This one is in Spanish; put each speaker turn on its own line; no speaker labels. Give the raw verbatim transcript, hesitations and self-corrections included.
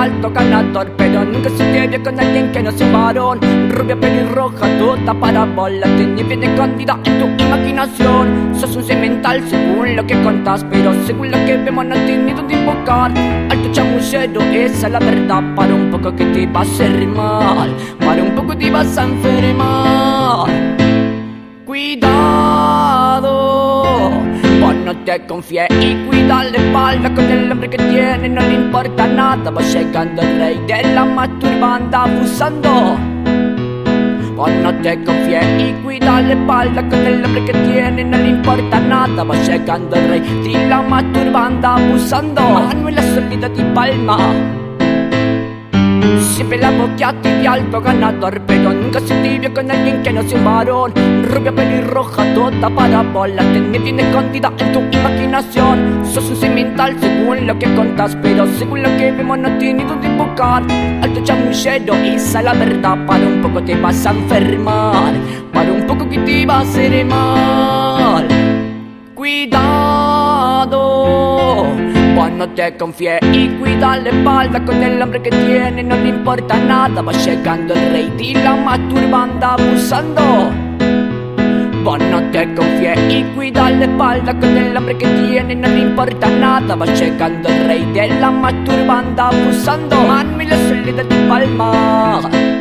alto ganador, pero nunca se te vio con alguien que no sea un varón. Rubia pelirroja, toda para bola, tenés bien escondida en tu imaginación. Sos un cemental según lo que contás, pero según lo que vemos no tienes donde invocar. Alto chamullero, esa es la verdad. Para un poco que te va a hacer mal, para un poco te vas a enfermar. Cuidado, vos no te confíes y cuida la espalda con el hombre que tiene, no le importa nada. Va llegando el rey de la masturbanda abusando. Vos no te confíes y cuida la espalda con el hombre que tiene, no le importa nada. Va llegando el rey de la masturbanda abusando. Manuela Soledad y Palma, siempre la boqueaste de alto ganador, pero nunca se te vio con alguien que no sea un varón. Rubia pelirroja, toda para bola, tenés bien escondida en tu imaginación. Sos un cemental según lo que contás, pero según lo que vemos no tienes donde invocar. Alto chamullero, esa es la verdad. Para un poco te vas a enfermar, para un poco que te va a hacer mal. Cuidado, vos no te confíes y cuida la espalda con el hombre que tiene, no le importa nada. Va llegando el rey de la masturbanda abusando. Vos no te confíes y cuida la espalda con el hombre que tiene, no le importa nada. Va llegando el rey de la masturbanda abusando. Manuela Soledad y Palma.